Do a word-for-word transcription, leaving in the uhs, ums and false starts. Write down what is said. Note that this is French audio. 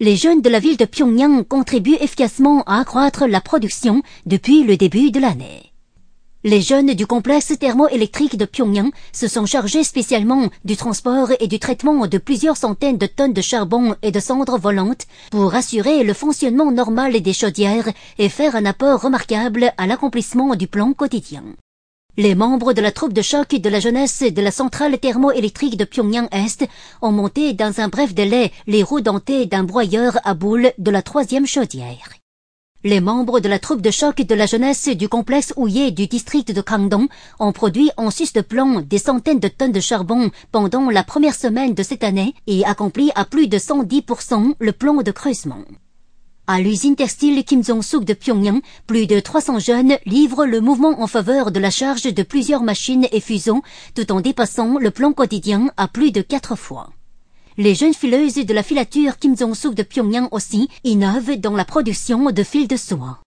Les jeunes de la ville de Pyongyang contribuent efficacement à accroître la production depuis le début de l'année. Les jeunes du complexe thermoélectrique de Pyongyang se sont chargés spécialement du transport et du traitement de plusieurs centaines de tonnes de charbon et de cendres volantes pour assurer le fonctionnement normal des chaudières et faire un apport remarquable à l'accomplissement du plan quotidien. Les membres de la troupe de choc de la jeunesse de la centrale thermoélectrique de Pyongyang-Est ont monté dans un bref délai les roues dentées d'un broyeur à boules de la troisième chaudière. Les membres de la troupe de choc de la jeunesse du complexe houillé du district de Kangdong ont produit en sus de plomb des centaines de tonnes de charbon pendant la première semaine de cette année et accompli à plus de cent dix pour cent le plan de creusement. À l'usine textile Kim Jong-suk de Pyongyang, plus de trois cents jeunes livrent le mouvement en faveur de la charge de plusieurs machines et fuseaux tout en dépassant le plan quotidien à plus de quatre fois. Les jeunes fileuses de la filature Kim Jong-suk de Pyongyang aussi innovent dans la production de fils de soie.